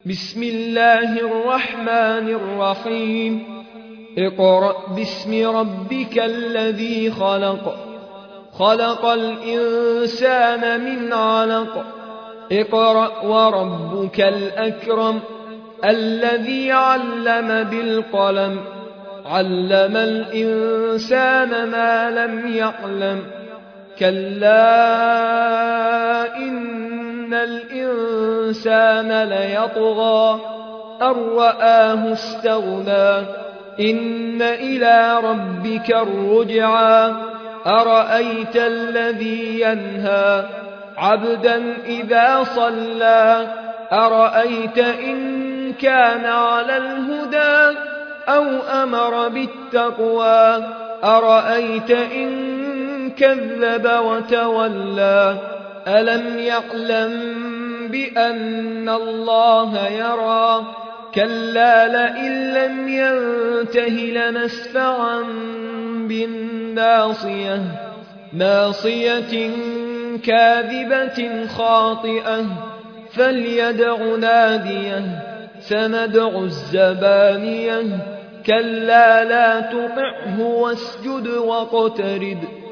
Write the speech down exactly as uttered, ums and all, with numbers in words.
بسم الله الرحمن الرحيم اقرأ باسم ربك الذي خلق خلق الإنسان من علق اقرأ وربك الأكرم الذي علم بالقلم علم الإنسان ما لم يعلم كلا إن الإنسان ليطغى أن رآه استغنى إن إلى ربك الرجعى أرأيت الذي ينهى عبدا إذا صلى أرأيت إن كان على الهدى أو أمر بالتقوى أرأيت إن كذب وتولى ألم يعلم بأن الله يرى كلا لئن لم ينته لنسفعا بالناصية ناصية كاذبة خاطئة فليدع ناديه سندع الزبانية كلا لا تطعه واسجد واقترب